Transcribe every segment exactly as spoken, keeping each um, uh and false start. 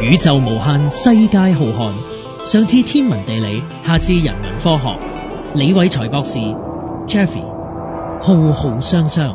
宇宙無限，世界浩瀚。上至天文地理，下至人文科學。李偉才博士 Jeffrey 浩浩湯湯。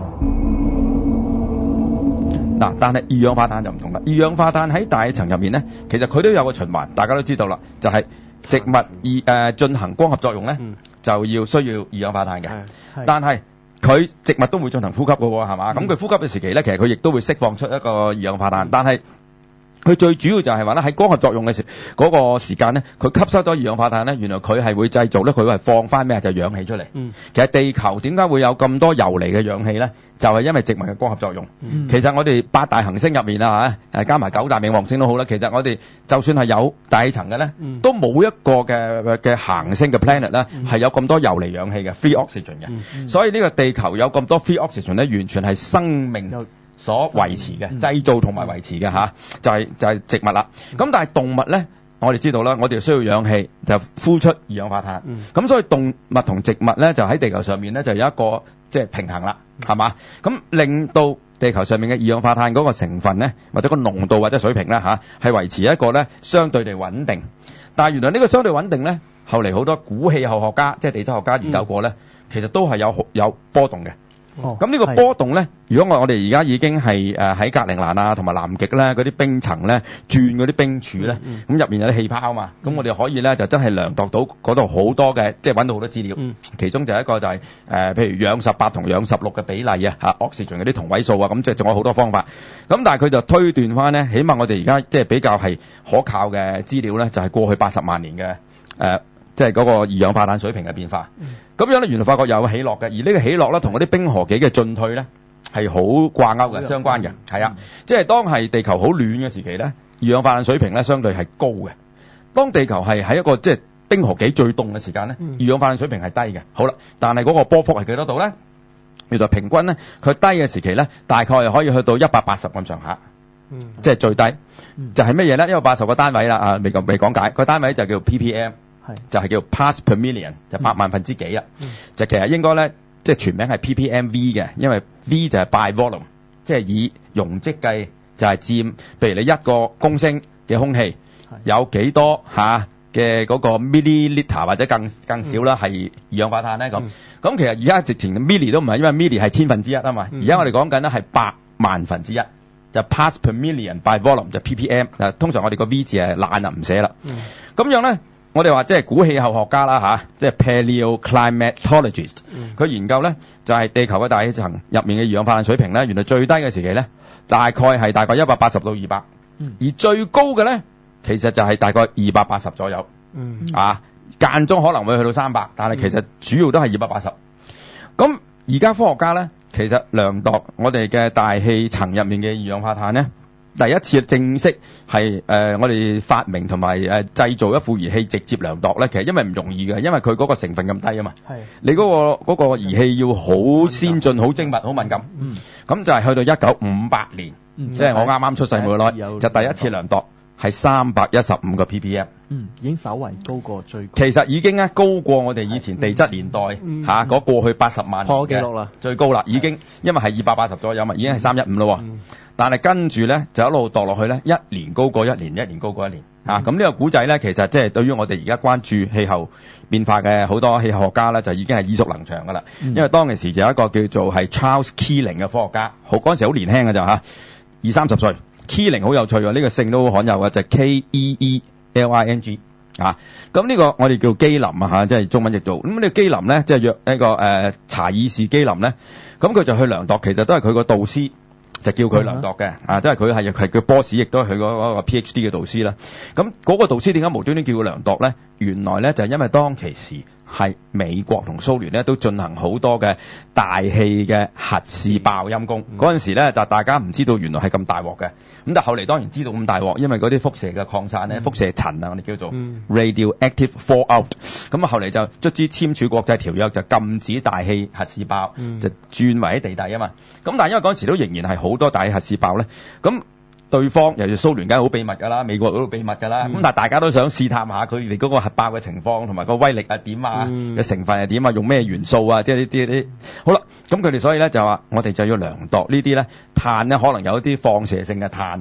嗱，但係二氧化碳就唔同啦。二氧化碳喺大氣層入面咧，其實佢都有個循環，大家都知道啦，就係、是、植物二誒進行光合作用咧，嗯、就要需要二氧化碳嘅。但係佢植物都會進行呼吸嘅喎，係嘛？咁佢、嗯、呼吸嘅時期咧，其實佢亦都會釋放出一個二氧化碳，但係佢最主要就係話咧，喺光合作用嘅時嗰、那個時間咧，佢吸收咗二氧化碳咧，原來佢係會製造咧，佢會係放翻咩？就係、氧氣出嚟。嗯、其實地球點解會有咁多游離嘅氧氣咧？就係、是、因為植物嘅光合作用。嗯、其實我哋八大行星入面啊嚇，誒加埋九大冥王星都好啦。其實我哋就算係有大氣層嘅咧，嗯、都冇一個嘅嘅行星嘅 planet 咧係有咁多游離氧氣嘅 free oxygen 嘅。嗯嗯、所以呢個地球有咁多 free oxygen 咧，完全係生命所維持嘅，製造同埋維持嘅嚇，就係、是、就係、是、植物啦。咁、嗯、但係動物咧，我哋知道啦，我哋需要氧氣，就呼出二氧化碳。咁、嗯、所以動物同植物咧，就喺地球上面咧，就有一個即係、就是、平衡啦，係嘛？咁令到地球上面嘅二氧化碳嗰個成分咧，或者個濃度或者水平咧嚇，係維持一個咧相對地穩定。但係原來呢個相對穩定咧，後嚟好多古氣候學家，即係地質學家研究過咧，嗯、其實都係有有波動嘅。哦，咁呢個波動咧，如果我我哋而家已經係誒喺格陵蘭啊同埋南極咧嗰啲冰層咧轉嗰啲冰柱咧，咁入面有啲氣泡嘛，咁、嗯、我哋可以咧就真係量度到嗰度好多嘅，即係揾到好多資料。嗯、其中就一個就係、是、誒、呃，譬如氧十八同氧十六嘅比例啊，嚇 oxygen 嗰啲同位數啊，咁即係仲有好多方法。咁但係佢就推斷翻咧，起碼我哋而家即係比較係可靠嘅資料咧，就係、是、過去八十萬年嘅誒。呃即係嗰個二氧化碳水平嘅變化，咁、嗯、樣咧原來發覺有起落嘅，而呢個起落咧同嗰啲冰河期嘅進退咧係好掛鈎嘅，相關嘅，係、嗯、啊，即係當係地球好暖嘅時期咧，二氧化碳水平咧相對係高嘅；當地球係喺一個即係冰河期最凍嘅時間咧，嗯、二氧化碳水平係低嘅。好啦，但係嗰個波幅係幾多度咧？原來平均咧佢低嘅時期咧，大概係可以去到一百八十咁上下，嗯、即係最低，嗯、就係乜嘢咧？一百八十個單位啦，啊未講未講解，個單位就叫 P P M。係就係叫 parts per million，就百萬分之幾啊！嗯、就其實應該咧，即係全名係 P P M V 嘅，因為 V 就係 by volume，即係以容積計，就係佔，譬如你一個公升嘅空氣有幾多嚇嘅嗰個 milliliter 或者更更少啦，係、嗯、二氧化碳咧咁。咁、嗯、其實而家直情 milli 都唔係，因為 milli 係千分之一啊嘛。而家、嗯、我哋講緊咧係百萬分之一，就 parts per million by volume 就 P P M。通常我哋個 V 字係懶啊唔寫啦。咁、嗯、樣咧。我哋話即係古氣候學家啦吓，即係 paleoclimatologist，佢、嗯、研究咧就係、是、地球嘅大氣層入面嘅二氧化碳水平咧，原來最低嘅時期咧大概係大概一百八十到二百，而最高嘅咧其實就係大概二百八十左右，嗯、啊間中可能會去到三百，但係其實主要都係二百八十。咁而家科學家咧其實量度我哋嘅大氣層入面嘅二氧化碳咧。第一次正式係誒、呃、我哋發明同埋誒製造一副儀器直接量度咧，其實因為唔容易嘅，因為佢嗰個成分咁低啊嘛。係是你嗰、嗰個嗰、嗰個儀器要好先進、好精密、好敏感。嗯，咁就係去到一九五八年，嗯、即係我啱啱出世冇耐，就第一次量度係三百一十五個 P P M。 嗯，已經稍為高過最高。 其實已經咧高過我哋以前地質年代嚇嗰、嗯啊、過去八十萬年破紀錄啦， 最高啦，已經因為係二百八十左右嘛，已經係三一五咯。嗯但係跟住咧就一路墮落去咧，一年高過一年，一年高過一年、嗯、啊！咁呢個古仔咧，其實即係對於我哋而家關注氣候變化嘅好多氣候學家咧，就已經係耳熟能詳噶啦。嗯、因為當其時就有一個叫做係 Charles Keeling 嘅科學家，好嗰陣時好年輕嘅咋嚇，二三十歲。Keeling 好有趣喎，呢、呢個姓都好罕有嘅，就係、K E E L I N G 啊。咁呢個我哋叫基林啊嚇，即係中文譯做。咁呢個基林咧，即係約一個誒、呃、查爾士基林咧，咁佢就去量度，其實都係佢個導師。就叫佢量度嘅，嗯、啊，即係佢係係佢 boss， 亦都係佢嗰個 PhD 嘅導師啦。咁嗰個導師點解無端端叫佢量度咧？原來咧就係、是、因為當其時係美國同蘇聯咧都進行好多嘅大氣嘅核試爆陰功。嗰陣、嗯、時咧就大家唔知道原來係咁大鑊嘅。咁但係後嚟當然知道咁大鑊，因為嗰啲輻射嘅擴散咧，嗯、輻射塵啊，我哋叫做 radioactive fallout。咁啊後嚟就卒之簽署國際條約，就禁止大氣核試爆，嗯、就轉為喺地底啊嘛。咁但係因為嗰陣時都仍然係好多大氣核試爆咧，咁對方尤其蘇聯梗係好秘密㗎啦，美國都好秘密㗎啦。咁、嗯、但係大家都想試探下佢哋嗰個核爆嘅情況同埋個威力係點啊，嘅、嗯、成分係點啊，用咩元素啊，即係呢啲啲。好啦，咁佢哋所以咧就話我哋就要量度呢啲咧碳咧，可能有一啲放射性嘅碳啊，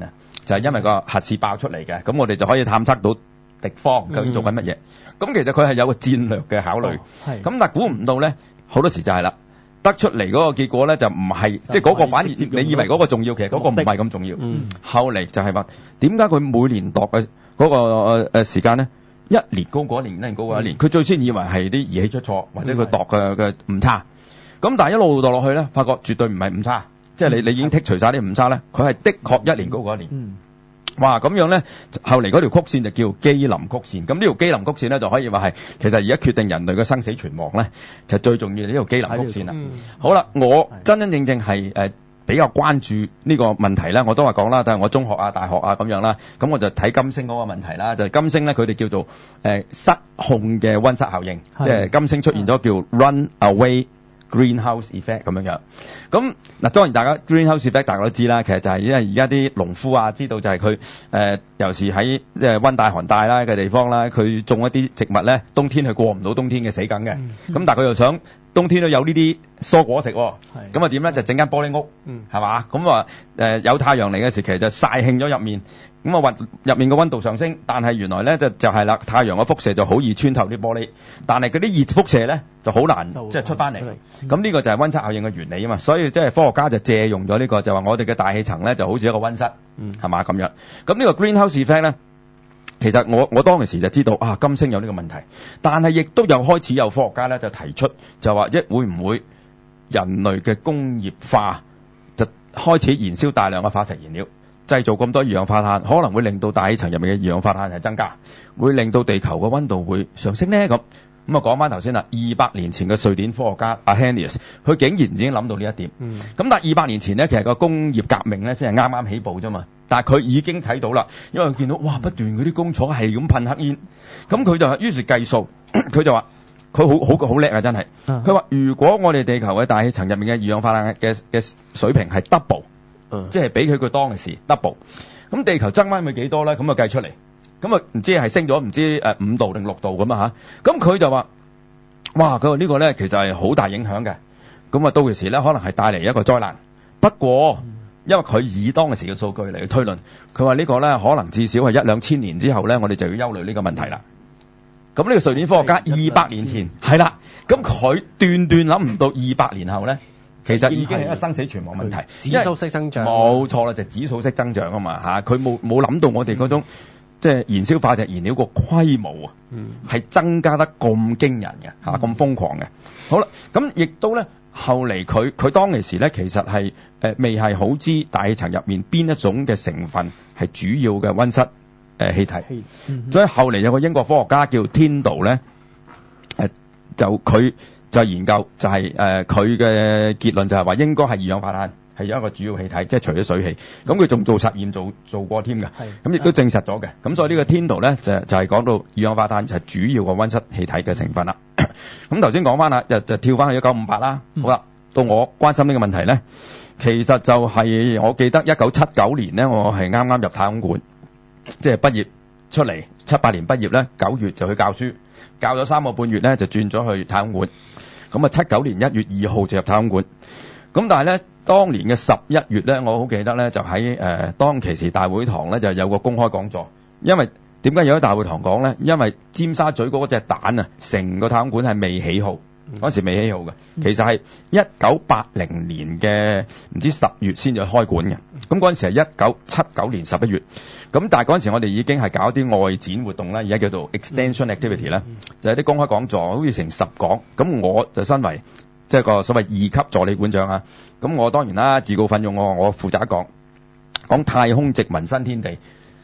就係因為個核試爆出嚟嘅，咁我哋就可以探測到敵方究竟做緊乜嘢。咁其實佢係有個戰略嘅考慮，咁但係估唔到咧，好多時就係啦，得出嚟嗰個結果咧就唔係，即係嗰個反而你以為嗰個重要，其實嗰個唔係咁重要。後嚟就係話點解佢每年度嘅嗰個誒時間咧，一年高過一年，一年高過一年，佢最先以為係啲儀器出錯，或者佢度嘅嘅誤差。咁但係一路度落去咧，發覺絕對唔係誤差，即係你你已經剔除晒啲誤差咧，佢係的確一年高過一年。嗯哇，咁樣咧，後嚟嗰條曲線就叫基林曲線。咁呢條基林曲線咧，就可以話係其實而家決定人類嘅生死存亡咧，就最重要呢條基林曲線啦。嗯、好啦，我真真正正係誒、呃、比較關注呢個問題咧，我都話講啦，但係我中學啊、大學啊咁樣啦，咁我就睇金星嗰個問題啦。就係、金星咧，佢哋叫做誒、呃、失控嘅溫室效應，即係金星出現咗叫 run away greenhouse effect 咁樣樣。咁嗱，當然大家 greenhouse effect 大家都知啦，其實就係因為而家啲農夫啊知道就係佢誒，尤其是喺即係溫帶寒帶啦嘅地方啦，佢種一啲植物咧，冬天係過唔到冬天嘅死梗嘅。咁、嗯、但係佢又想冬天都有呢啲蔬果食、哦，咁啊點咧就整間玻璃屋，係、嗯、嘛？咁啊誒有太陽嚟嘅時期就曬興咗入面。咁啊，運入面嘅溫度上升，但係原來咧就就係啦，太陽嘅輻射就好易穿透啲玻璃，但係嗰啲熱輻射咧就好難即係出翻嚟。咁呢個就係溫室效應嘅原理啊嘛，所以即係科學家就借用咗呢個，就話我哋嘅大氣層咧就好似一個溫室，係嘛咁樣。咁呢個 greenhouse effect 咧，其實我我當其時就知道啊，金星有呢個問題，但係亦都有開始有科學家咧就提出就話一會唔會人類嘅工業化就開始燃燒大量嘅化石燃料。製造咁多二氧化碳，可能會令到大氣層入面嘅二氧化碳係增加，會令到地球嘅溫度會上升呢。咁咁啊，講翻頭先啦，二百年前嘅瑞典科學家 Arrhenius， 佢竟然已經諗到呢一點。咁、嗯、但係二百年前呢，其實個工業革命咧先係啱啱起步啫嘛。但係佢已經睇到啦，因為佢見到哇不斷嗰啲工廠係咁噴黑煙，咁佢就於是計數，佢就話佢好好好叻啊，真係。佢話如果我哋地球嘅大氣層入面嘅二氧化碳嘅嘅水平係 double。即係俾佢個當嘅時 double， 咁地球增溫咪幾多咧？咁啊計出嚟，咁啊唔知係升咗唔知誒五度定六度咁啊吓，咁佢就話，哇！佢話呢個咧其實係好大影響嘅，咁啊到時咧可能係帶嚟一個災難。不過因為佢以當嘅時嘅數據嚟推論，佢話呢個咧可能至少係一兩千年之後咧，我哋就要憂慮呢個問題啦。咁呢個瑞典科學家二百年前係啦，咁佢斷斷諗唔到二百年後咧。其實已經係一個生死存亡問題， 指數式增長， 冇錯啦，就係、指數式增長啊嘛嚇，佢冇冇諗到我哋嗰種、嗯、即係燃燒化石燃料個規模啊，係、嗯、增加得咁驚人嘅嚇，咁、嗯、瘋狂嘅。好啦，咁亦都咧後嚟佢佢當其時咧，其實係誒、呃、未係好知大氣層入面邊一種嘅成分係主要嘅溫室誒、呃、氣體，嗯、所以後嚟有個英國科學家叫 Tyndall 咧，誒、呃、就佢。就研究就係誒佢嘅結論就係話應該係二氧化碳係一個主要氣體，即係除咗水氣。咁佢仲做實驗做做過添㗎，咁亦都證實咗嘅。咁所以呢個 Tyndall 咧就就係講到二氧化碳就係主要個溫室氣體嘅成分啦。咁頭先講翻啦，就就跳翻去一九五八啦。好啦，到我關心呢個問題咧，其實就係我記得一九七九年咧，我係啱啱入太空館，即係畢業出嚟七八年畢業咧，九月就去教書。教咗三個半月咧，就轉咗去太空館。咁啊，七九年一月二號就入太空館。咁但係咧，當年嘅十一月咧，我好記得咧，就喺誒、呃、當其時大會堂咧就有個公開講座。因為點解有喺大會堂講咧？因為尖沙咀嗰隻蛋啊，成個太空館係未起好，嗰時未起好嘅。其實係一九八零年嘅唔知十月先至開館嘅。咁嗰陣時係一九七九年十一月。咁但係嗰陣時我哋已經係搞啲外展活動啦，而家叫做 extension activity 啦、嗯，就係、是、啲公開講座，好似成十講。咁我就身為即係、就是、個所謂二級助理館長啊，咁我當然啦，自告奮勇，我我負責講講太空殖民新天地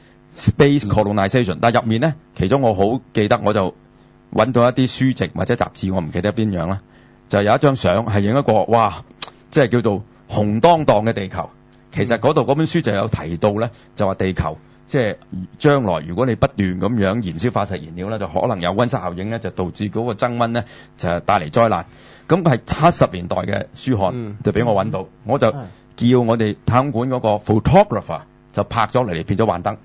space colonization、嗯。但係入面咧，其中我好記得，我就揾到一啲書籍或者雜誌，我唔記得邊樣啦，就有一張相係影一個哇，即係叫做紅當當嘅地球。其實嗰度嗰本書就有提到咧，就話地球。即係將來，如果你不斷咁樣燃燒化石燃料咧，就可能有溫室效應咧，就導致嗰個增溫咧，就帶嚟災難。咁係七十年代嘅書刊、嗯、就俾我揾到，我就叫我哋太空館嗰個 photographer 就拍咗嚟，變咗幻燈。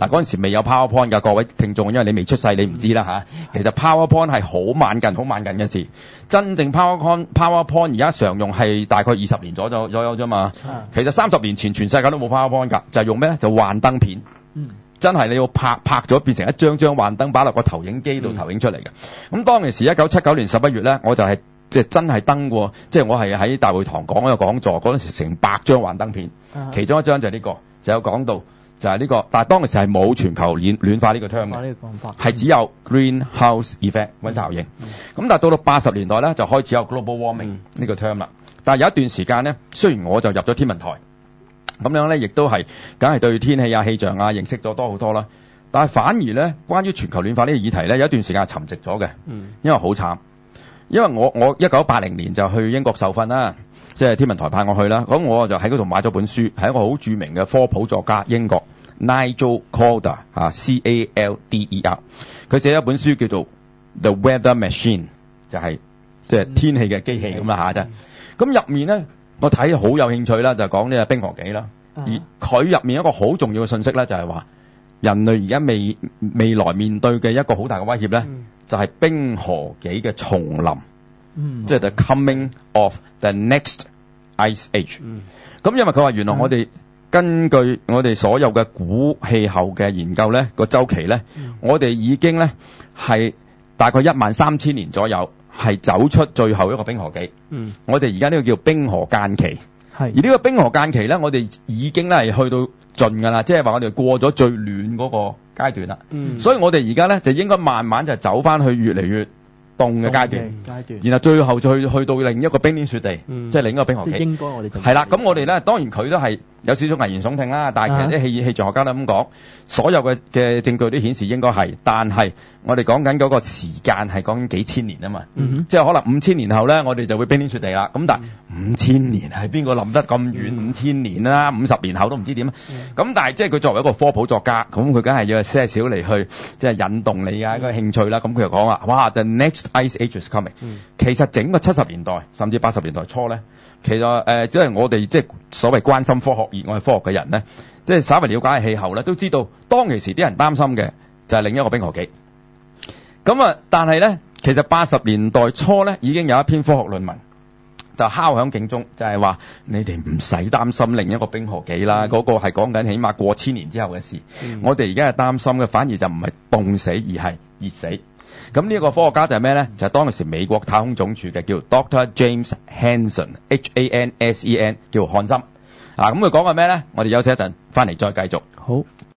嗱嗰陣時未有 PowerPoint 㗎，各位聽眾，因為你未出世，你唔知啦嚇。其實 PowerPoint 係好慢近、好慢近嘅事。真正 PowerPoint PowerPoint 而家常用係大概二十年左右左右啫嘛。其實三十年前全世界都冇 PowerPoint 㗎，就係用咩咧？就幻燈片。嗯。真係你要拍拍咗變成一張張幻燈擺落個投影機度投影出嚟嘅。咁、嗯、當其時一九七九年十一月咧，我就係即係真係登過，即係我係喺大會堂講一個講座，嗰陣時成百張幻燈片，啊、其中一張就係呢、這個，就有講到就係呢、這個，但係當其時係冇全球暖暖化呢個 term 嘅，係只有 greenhouse effect 溫室效應。咁、嗯嗯、但係到到八十年代咧，就開始有 global warming 呢個 term 啦。但係有一段時間咧，雖然我就入咗天文台。咁樣咧，亦都係，梗係對天氣啊、氣象啊認識咗多好多啦。但係反而咧，關於全球暖化呢個議題咧，有一段時間係沉寂咗嘅。嗯。因為好慘，因為我我一九八零年就去英國受訓啦，即係天文台派我去啦。咁我就喺嗰度買咗本書，係一個好著名嘅科普作家，英國 Nigel Calder 啊 ，C A L D E R， 佢寫咗一本書叫做 The Weather Machine， 就係即係天氣嘅機器咁啦嚇啫。咁入面咧。我睇好有興趣啦，就係講呢個冰河紀啦。而佢入面一個好重要嘅信息咧，就係話人類而家未未來面對嘅一個好大嘅威脅咧，嗯、就係冰河紀嘅重臨，嗯、即係 the coming of the next ice age。咁、嗯、因為佢話原來我哋根據我哋所有嘅古氣候嘅研究咧，個週期咧，嗯、我哋已經咧係大概一萬三千年左右。係走出最後一個冰河期，嗯，我哋而家呢個叫冰河間期，係，而呢個冰河間期咧，我哋已經咧係去到盡㗎啦，即係話我哋過咗最暖嗰個階段啦，嗯，所以我哋而家咧就應該慢慢就走翻去越嚟越凍嘅階段，階段，然後最後再去去到另一個冰天雪地，嗯、即係另一個冰河期，應該我哋係啦，咁我哋咧當然佢都係有少少危言聳聽啦，但係其實啲氣氣象學家都咁講，所有嘅嘅證據都顯示應該係，但係我哋講緊嗰個時間係講緊幾千年啊嘛，嗯、即係可能五千年後咧，我哋就會冰天雪地啦。咁但係五千年係邊個諗得咁遠？五千、嗯、年啦，五十年後都唔知點啊。咁、嗯、但係即係佢作為一個科普作家，咁佢梗係要些少嚟去即係引動你啊一個興趣啦。咁佢就講話，哇 ，the next ice age is coming、嗯。其實整個七十年代甚至八十年代初咧，其實誒即係我哋即係所謂關心科學、熱愛科學嘅人咧，即係稍微了解下氣候咧，都知道當其時啲人擔心嘅就係另一個冰河期。咁啊，但係咧，其實八十年代初咧已經有一篇科學論文就敲響警鐘，就係話你哋唔使擔心另一個冰河期啦，嗰、嗯、個係講緊起碼過千年之後嘅事。嗯、我哋而家係擔心嘅，反而就唔係凍死，而係熱死。咁呢一個科學家就係咩咧？就係、是、當其時美國太空總署嘅叫 Doctor James Hansen，H A N S E N， 叫漢森。啊，咁佢講嘅咩咧？我哋休息一陣，翻嚟再繼續。好。